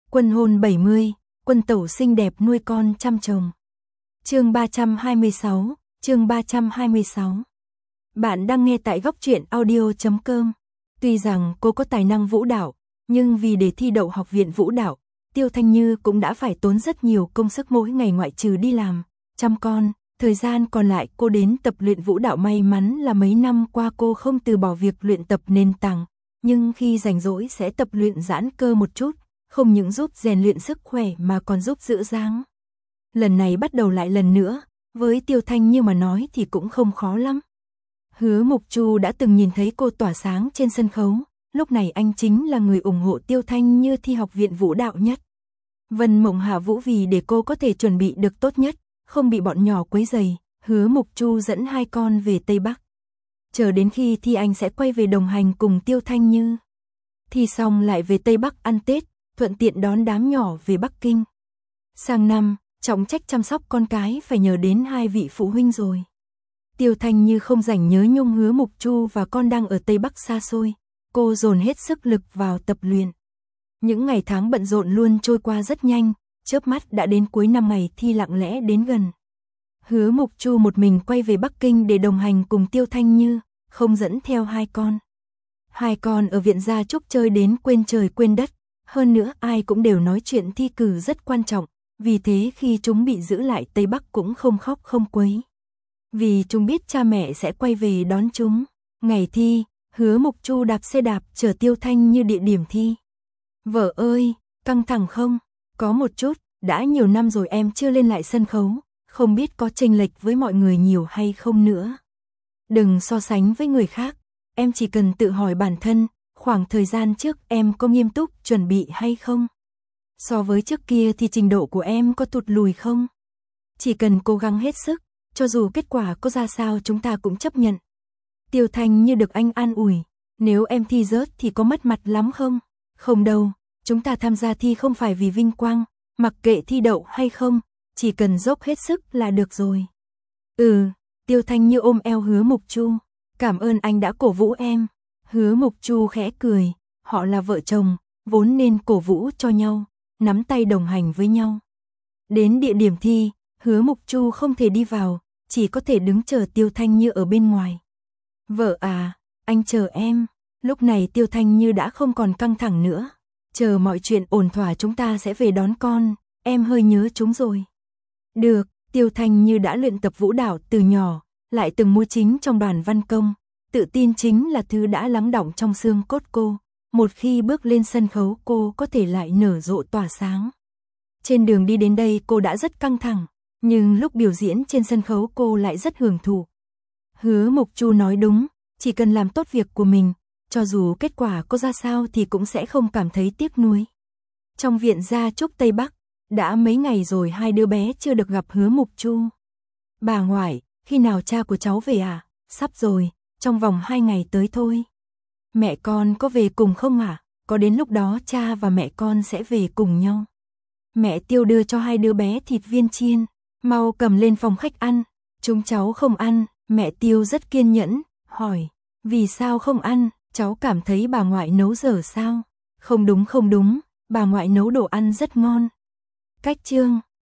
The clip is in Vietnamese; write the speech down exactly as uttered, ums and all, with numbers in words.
Quân hôn bảy mươi, quân tẩu xinh đẹp nuôi con chăm chồng. Chương ba trăm hai mươi sáu, chương ba trăm hai mươi sáu. Bạn đang nghe tại góc truyện audio chấm com. Tuy rằng cô có tài năng vũ đạo, nhưng vì để thi đậu học viện vũ đạo, Tiêu Thanh Như cũng đã phải tốn rất nhiều công sức mỗi ngày ngoại trừ đi làm, chăm con, thời gian còn lại cô đến tập luyện vũ đạo. May mắn là mấy năm qua cô không từ bỏ việc luyện tập nền tảng, nhưng khi rảnh rỗi sẽ tập luyện giãn cơ một chút, không những giúp rèn luyện sức khỏe mà còn giúp giữ dáng. Lần này bắt đầu lại lần nữa, với Tiêu Thanh Như mà nói thì cũng không khó lắm. Hứa Mục Chu đã từng nhìn thấy cô tỏa sáng trên sân khấu, lúc này anh chính là người ủng hộ Tiêu Thanh Như thi học viện vũ đạo nhất. Vân Mộng hạ vũ vì để cô có thể chuẩn bị được tốt nhất, không bị bọn nhỏ quấy rầy, Hứa Mục Chu dẫn hai con về Tây Bắc. Chờ đến khi thi anh sẽ quay về đồng hành cùng Tiêu Thanh Như. Thi xong lại về Tây Bắc ăn Tết, thuận tiện đón đám nhỏ về Bắc Kinh. Sang năm, trọng trách chăm sóc con cái phải nhờ đến hai vị phụ huynh rồi. Tiêu Thanh Như không rảnh nhớ nhung Hứa Mục Chu và con đang ở Tây Bắc xa xôi, cô dồn hết sức lực vào tập luyện. Những ngày tháng bận rộn luôn trôi qua rất nhanh, chớp mắt đã đến cuối năm, ngày thi lặng lẽ đến gần. Hứa Mục Chu một mình quay về Bắc Kinh để đồng hành cùng Tiêu Thanh Như, không dẫn theo hai con. Hai con ở viện gia trúc chơi đến quên trời quên đất, hơn nữa ai cũng đều nói chuyện thi cử rất quan trọng, vì thế khi chúng bị giữ lại Tây Bắc cũng không khóc không quấy. Vì chúng biết cha mẹ sẽ quay về đón chúng. Ngày thi, Hứa Mục Chu đạp xe đạp chở Tiêu Thanh Như địa điểm thi. Vợ ơi, căng thẳng không? Có một chút, đã nhiều năm rồi em chưa lên lại sân khấu, không biết có chênh lệch với mọi người nhiều hay không nữa. Đừng so sánh với người khác, em chỉ cần tự hỏi bản thân, khoảng thời gian trước em có nghiêm túc chuẩn bị hay không? So với trước kia thì trình độ của em có tụt lùi không? Chỉ cần cố gắng hết sức, cho dù kết quả có ra sao chúng ta cũng chấp nhận. Tiêu Thanh Như được anh an ủi, nếu em thi rớt thì có mất mặt lắm không? Không đâu, chúng ta tham gia thi không phải vì vinh quang, mặc kệ thi đậu hay không, chỉ cần dốc hết sức là được rồi. Ừ, Tiêu Thanh Như ôm eo Hứa Mục Chu, cảm ơn anh đã cổ vũ em. Hứa Mục Chu khẽ cười, họ là vợ chồng, vốn nên cổ vũ cho nhau, nắm tay đồng hành với nhau. Đến địa điểm thi, Hứa Mục Chu không thể đi vào, chỉ có thể đứng chờ Tiêu Thanh Như ở bên ngoài. Vợ à, anh chờ em. Lúc này Tiêu Thanh Như đã không còn căng thẳng nữa. Chờ mọi chuyện ổn thỏa chúng ta sẽ về đón con, em hơi nhớ chúng rồi. Được, Tiêu Thanh Như đã luyện tập vũ đạo từ nhỏ, lại từng múa chính trong đoàn văn công. Tự tin chính là thứ đã lắng đọng trong xương cốt cô. Một khi bước lên sân khấu cô có thể lại nở rộ tỏa sáng. Trên đường đi đến đây cô đã rất căng thẳng, nhưng lúc biểu diễn trên sân khấu cô lại rất hưởng thụ. Hứa Mục Chu nói đúng, chỉ cần làm tốt việc của mình, cho dù kết quả có ra sao thì cũng sẽ không cảm thấy tiếc nuối. Trong viện gia trúc Tây Bắc, đã mấy ngày rồi hai đứa bé chưa được gặp Hứa Mục Chu. Bà ngoại, khi nào cha của cháu về à? Sắp rồi, trong vòng hai ngày tới thôi. Mẹ con có về cùng không à? Có đến lúc đó cha và mẹ con sẽ về cùng nhau. Mẹ Tiêu đưa cho hai đứa bé thịt viên chiên, mau cầm lên phòng khách ăn. Chúng cháu không ăn, mẹ Tiêu rất kiên nhẫn, hỏi, vì sao không ăn? Cháu cảm thấy bà ngoại nấu dở sao? Không đúng không đúng, bà ngoại nấu đồ ăn rất ngon. Cách chương